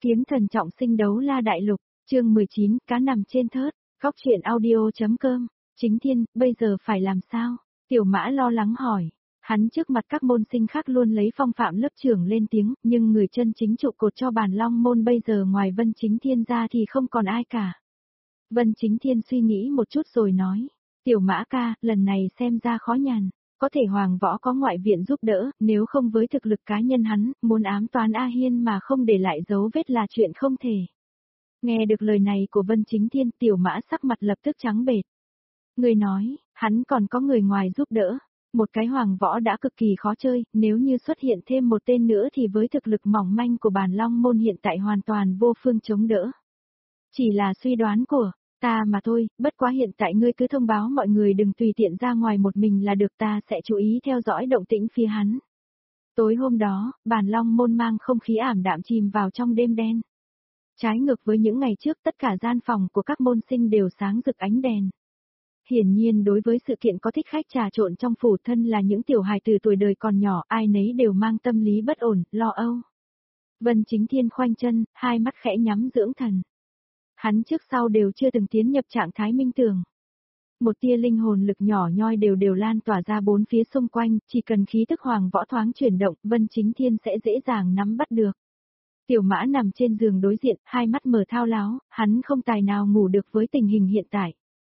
Kiếm thần trọng sinh đấu la đại lục, chương 19, cá nằm trên thớt, góc truyện audio.com, Chính Thiên, bây giờ phải làm sao? Tiểu Mã lo lắng hỏi, hắn trước mặt các môn sinh khác luôn lấy phong phạm lớp trưởng lên tiếng, nhưng người chân chính trụ cột cho Bàn Long môn bây giờ ngoài Vân Chính Thiên ra thì không còn ai cả. Vân Chính Thiên suy nghĩ một chút rồi nói, Tiểu Mã ca, lần này xem ra khó nhằn. Có thể Hoàng Võ có ngoại viện giúp đỡ, nếu không với thực lực cá nhân hắn, muốn ám toán A Hiên mà không để lại dấu vết là chuyện không thể. Nghe được lời này của Vân Chính Thiên, Tiểu Mã sắc mặt lập tức trắng bệch. Người nói, hắn còn có người ngoài giúp đỡ. Một cái Hoàng Võ đã cực kỳ khó chơi, nếu như xuất hiện thêm một tên nữa thì với thực lực mỏng manh của Bàn Long môn hiện tại hoàn toàn vô phương chống đỡ. Chỉ là suy đoán của ta mà thôi, bất quá hiện tại ngươi cứ thông báo mọi người đừng tùy tiện ra ngoài một mình là được, ta sẽ chú ý theo dõi động tĩnh phía hắn. Tối hôm đó, Bàn Long môn mang không khí ảm đạm chìm vào trong đêm đen. Trái ngược với những ngày trước, tất cả gian phòng của các môn sinh đều sáng rực ánh đèn. Hiển nhiên đối với sự kiện có thích khách trà trộn trong phủ, thân là những tiểu hài từ tuổi đời còn nhỏ, ai nấy đều mang tâm lý bất ổn, lo âu. Vân Chính Thiên khoanh chân, hai mắt khẽ nhắm dưỡng thần. Hắn trước sau đều chưa từng tiến nhập trạng thái minh tưởng. Một tia linh hồn lực nhỏ nhoi đều lan tỏa ra bốn phía xung quanh, chỉ cần khí tức Hoàng Võ thoáng chuyển động, Vân Chính Thiên sẽ dễ dàng nắm bắt được. Tiểu Mã nằm trên giường đối diện, hai mắt mở thao láo, hắn không tài nào ngủ được với tình hình hiện tại.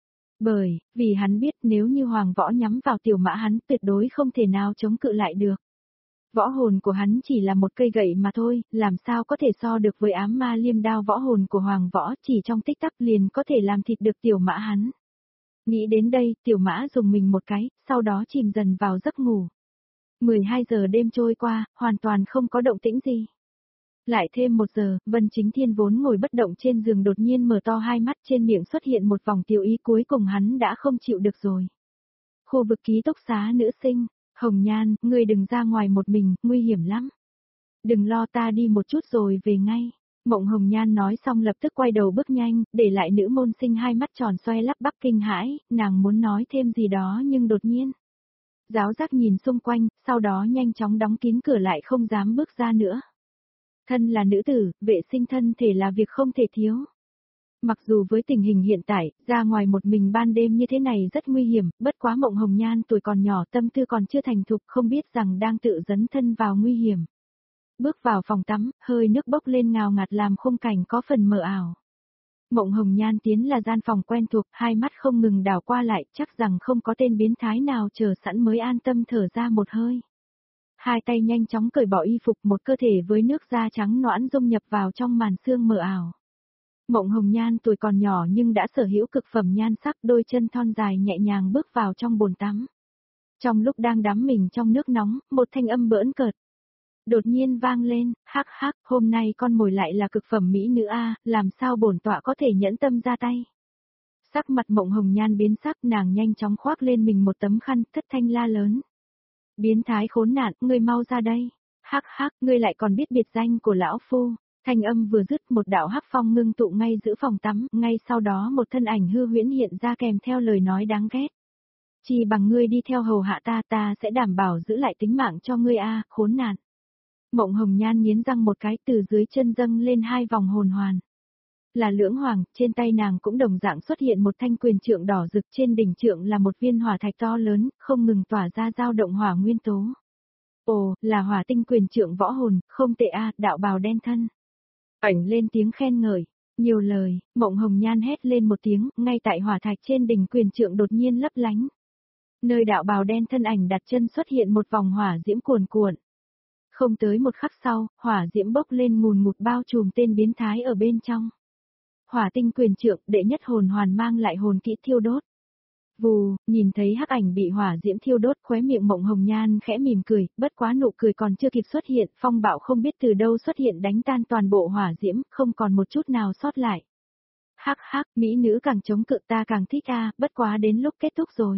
Vì hắn biết nếu như Hoàng Võ nhắm vào Tiểu Mã hắn tuyệt đối không thể nào chống cự lại được. Võ hồn của hắn chỉ là một cây gậy mà thôi, làm sao có thể so được với ám ma liêm đao võ hồn của Hoàng Võ, chỉ trong tích tắc liền có thể làm thịt được Tiểu Mã hắn. Nghĩ đến đây, Tiểu Mã dùng mình một cái, sau đó chìm dần vào giấc ngủ. 12 giờ đêm trôi qua, hoàn toàn không có động tĩnh gì. Lại thêm 1 giờ, Vân Chính Thiên vốn ngồi bất động trên giường đột nhiên mở to hai mắt, trên miệng xuất hiện một vòng tiêu ý, cuối cùng hắn đã không chịu được rồi. Khu vực ký túc xá nữ sinh. Hồng Nhan, ngươi đừng ra ngoài một mình, nguy hiểm lắm. Đừng lo, ta đi một chút rồi về ngay. Mộng Hồng Nhan nói xong lập tức quay đầu bước nhanh, để lại nữ môn sinh hai mắt tròn xoe lắp bắp kinh hãi, nàng muốn nói thêm gì đó nhưng đột nhiên. Giáo giác nhìn xung quanh, sau đó nhanh chóng đóng kín cửa lại không dám bước ra nữa. Thân là nữ tử, vệ sinh thân thể là việc không thể thiếu. Mặc dù với tình hình hiện tại, ra ngoài một mình ban đêm như thế này rất nguy hiểm, bất quá Mộng Hồng Nhan tuổi còn nhỏ, tâm tư còn chưa thành thục, không biết rằng đang tự dấn thân vào nguy hiểm. Bước vào phòng tắm, hơi nước bốc lên ngào ngạt làm khung cảnh có phần mờ ảo. Mộng Hồng Nhan tiến là gian phòng quen thuộc, hai mắt không ngừng đảo qua lại, chắc rằng không có tên biến thái nào chờ sẵn mới an tâm thở ra một hơi. Hai tay nhanh chóng cởi bỏ y phục, một cơ thể với nước da trắng nõn dung nhập vào trong màn sương mờ ảo. Mộng Hồng Nhan tuổi còn nhỏ nhưng đã sở hữu cực phẩm nhan sắc, đôi chân thon dài nhẹ nhàng bước vào trong bồn tắm. Trong lúc đang đắm mình trong nước nóng, một thanh âm bỡn cợt đột nhiên vang lên, hắc hắc, hôm nay con mồi lại là cực phẩm mỹ nữ a, làm sao bổn tọa có thể nhẫn tâm ra tay. Sắc mặt Mộng Hồng Nhan biến sắc, nàng nhanh chóng khoác lên mình một tấm khăn, thất thanh la lớn. Biến thái khốn nạn, ngươi mau ra đây. Hắc hắc, ngươi lại còn biết biệt danh của lão phu. Thanh âm vừa dứt, một đạo hắc phong ngưng tụ ngay giữa phòng tắm, ngay sau đó một thân ảnh hư huyễn hiện ra kèm theo lời nói đáng ghét. Chỉ bằng ngươi đi theo hầu hạ ta sẽ đảm bảo giữ lại tính mạng cho ngươi a, khốn nạn. Mộng Hồng Nhan nghiến răng một cái, từ dưới chân dâng lên hai vòng hồn hoàn. Là lưỡng hoàng, trên tay nàng cũng đồng dạng xuất hiện một thanh quyền trượng đỏ rực, trên đỉnh trượng là một viên hỏa thạch to lớn, không ngừng tỏa ra dao động hỏa nguyên tố. Ồ, là hỏa tinh quyền trượng võ hồn, không tệ a, đạo bào đen thân. Ảnh lên tiếng khen ngợi, nhiều lời, Mộng Hồng Nhan hét lên một tiếng, ngay tại hỏa thạch trên đỉnh quyền trượng đột nhiên lấp lánh. Nơi đạo bào đen thân ảnh đặt chân xuất hiện một vòng hỏa diễm cuồn cuộn. Không tới một khắc sau, hỏa diễm bốc lên ngùn ngụt bao trùm tên biến thái ở bên trong. Hỏa tinh quyền trượng, đệ nhất hồn hoàn mang lại hồn kỹ thiêu đốt. Vù, nhìn thấy hắc ảnh bị hỏa diễm thiêu đốt, khóe miệng Mộng Hồng Nhan khẽ mỉm cười, bất quá nụ cười còn chưa kịp xuất hiện, phong bạo không biết từ đâu xuất hiện đánh tan toàn bộ hỏa diễm, không còn một chút nào sót lại. Hắc hắc, mỹ nữ càng chống cự ta càng thích a, bất quá đến lúc kết thúc rồi.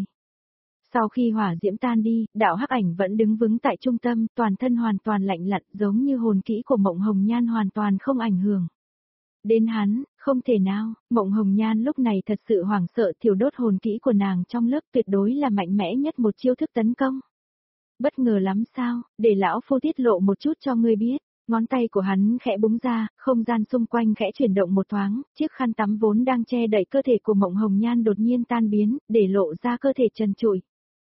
Sau khi hỏa diễm tan đi, đạo hắc ảnh vẫn đứng vững tại trung tâm, toàn thân hoàn toàn lạnh lặn, giống như hồn kỹ của Mộng Hồng Nhan hoàn toàn không ảnh hưởng. Đến hắn, không thể nào, Mộng Hồng Nhan lúc này thật sự hoảng sợ, thiêu đốt hồn kỹ của nàng trong lớp tuyệt đối là mạnh mẽ nhất một chiêu thức tấn công. Bất ngờ lắm sao, để lão phu tiết lộ một chút cho ngươi biết, Ngón tay của hắn khẽ búng ra, không gian xung quanh khẽ chuyển động một thoáng, chiếc khăn tắm vốn đang che đậy cơ thể của Mộng Hồng Nhan đột nhiên tan biến, để lộ ra cơ thể trần trụi.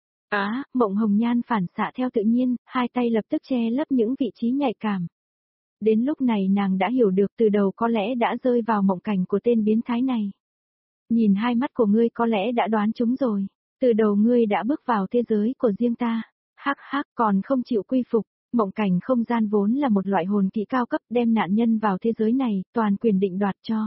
Mộng Hồng Nhan phản xạ theo tự nhiên, hai tay lập tức che lấp những vị trí nhạy cảm. Đến lúc này nàng đã hiểu được từ đầu có lẽ đã rơi vào mộng cảnh của tên biến thái này. Nhìn hai mắt của ngươi có lẽ đã đoán chúng rồi, từ đầu ngươi đã bước vào thế giới của riêng ta. Hắc hắc, còn không chịu quy phục. Mộng cảnh không gian vốn là một loại hồn kỹ cao cấp, đem nạn nhân vào thế giới này, toàn quyền định đoạt cho.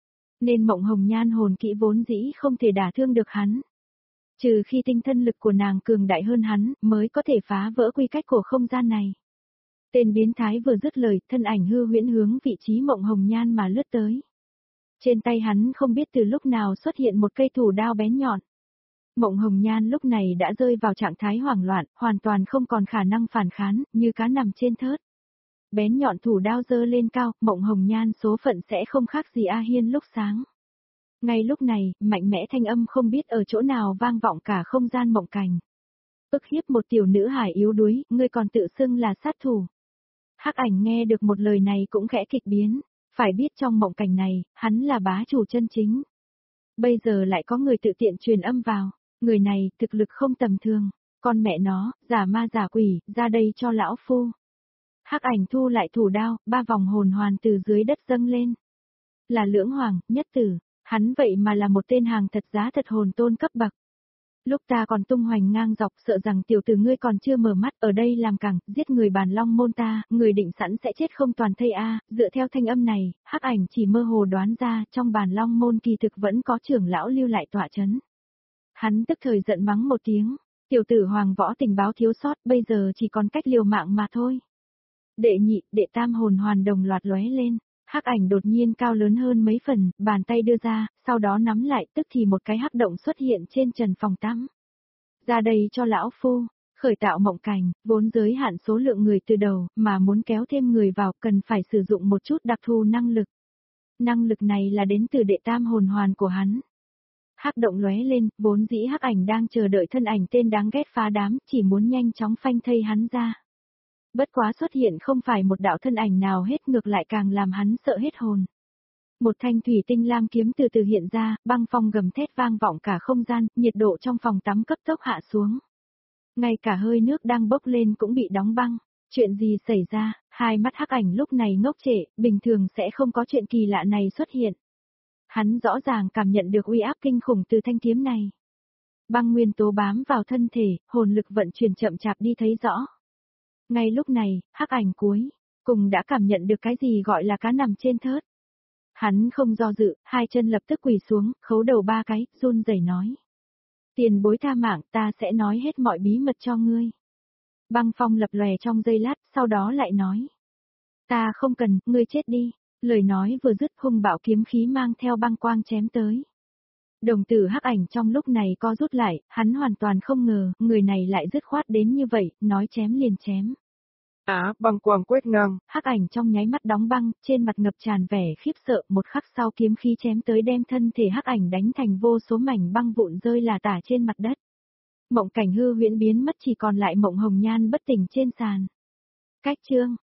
Nên Mộng Hồng Nhan hồn kỹ vốn dĩ không thể đả thương được hắn. Trừ khi tinh thần lực của nàng cường đại hơn hắn, mới có thể phá vỡ quy cách của không gian này. Tên biến thái vừa dứt lời, thân ảnh hư huyễn hướng vị trí Mộng Hồng Nhan mà lướt tới. Trên tay hắn không biết từ lúc nào xuất hiện một cây thủ đao bén nhọn. Mộng Hồng Nhan lúc này đã rơi vào trạng thái hoảng loạn, hoàn toàn không còn khả năng phản kháng, như cá nằm trên thớt. Bén nhọn thủ đao giơ lên cao, Mộng Hồng Nhan số phận sẽ không khác gì A Hiên lúc sáng. Ngay lúc này, mạnh mẽ thanh âm không biết ở chỗ nào vang vọng cả không gian mộng cảnh. Ức hiếp một tiểu nữ hài yếu đuối, ngươi còn tự xưng là sát thủ. Hắc Ảnh nghe được một lời này cũng khẽ kịch biến, phải biết trong mộng cảnh này, hắn là bá chủ chân chính. Bây giờ lại có người tự tiện truyền âm vào, người này thực lực không tầm thường, con mẹ nó, giả ma giả quỷ, ra đây cho lão phu. Hắc Ảnh thu lại thủ đao, ba vòng hồn hoàn từ dưới đất dâng lên. Là Lưỡng Hoàng, Nhất Tử, hắn vậy mà là một tên hàng thật giá thật hồn tôn cấp bậc. Lúc ta còn tung hoành ngang dọc sợ rằng tiểu tử ngươi còn chưa mở mắt ở đây làm cẳng, giết người Bàn Long môn ta, người định sẵn sẽ chết không toàn thây dựa theo thanh âm này, Hắc Ảnh chỉ mơ hồ đoán ra trong Bàn Long môn kỳ thực vẫn có trưởng lão lưu lại tọa chấn. Hắn tức thời giận mắng một tiếng, tiểu tử Hoàng võ tình báo thiếu sót bây giờ chỉ còn cách liều mạng mà thôi. Đệ nhị, đệ tam hồn hoàn đồng loạt lóe lên. Hắc Ảnh đột nhiên cao lớn hơn mấy phần, bàn tay đưa ra, sau đó nắm lại, tức thì một cái hắc động xuất hiện trên trần phòng tắm. Ra đây cho lão phu, khởi tạo mộng cảnh, vốn giới hạn số lượng người từ đầu, mà muốn kéo thêm người vào cần phải sử dụng một chút đặc thù năng lực. Năng lực này là đến từ đệ tam hồn hoàn của hắn. Hắc động lóe lên, vốn dĩ Hắc Ảnh đang chờ đợi thân ảnh tên đáng ghét phá đám, chỉ muốn nhanh chóng phanh thây hắn ra. Bất quá xuất hiện không phải một đạo thân ảnh nào hết, ngược lại càng làm hắn sợ hết hồn. Một thanh thủy tinh lam kiếm từ từ hiện ra, băng phong gầm thét vang vọng cả không gian, nhiệt độ trong phòng tắm cấp tốc hạ xuống. Ngay cả hơi nước đang bốc lên cũng bị đóng băng. Chuyện gì xảy ra? Hai mắt Hắc Ảnh lúc này ngốc trệ, bình thường sẽ không có chuyện kỳ lạ này xuất hiện. Hắn rõ ràng cảm nhận được uy áp kinh khủng từ thanh kiếm này. Băng nguyên tố bám vào thân thể, hồn lực vận chuyển chậm chạp đi thấy rõ. Ngay lúc này, Hắc Ảnh cuối cùng đã cảm nhận được cái gì gọi là cá nằm trên thớt. Hắn không do dự, hai chân lập tức quỳ xuống, khấu đầu ba cái, run rẩy nói. Tiền bối tha mạng, ta sẽ nói hết mọi bí mật cho ngươi. Băng phong lập lòe trong giây lát, sau đó lại nói. Ta không cần, ngươi chết đi. Lời nói vừa dứt, hung bạo kiếm khí mang theo băng quang chém tới. Đồng tử Hắc Ảnh trong lúc này co rút lại, hắn hoàn toàn không ngờ, người này lại dứt khoát đến như vậy, nói chém liền chém. Băng quang quét ngang. Hắc Ảnh trong nháy mắt đóng băng, trên mặt ngập tràn vẻ khiếp sợ, một khắc sau kiếm khí chém tới đem thân thể Hắc Ảnh đánh thành vô số mảnh băng vụn rơi là tả trên mặt đất. Mộng cảnh hư huyễn biến mất, chỉ còn lại Mộng Hồng Nhan bất tỉnh trên sàn. Cách chương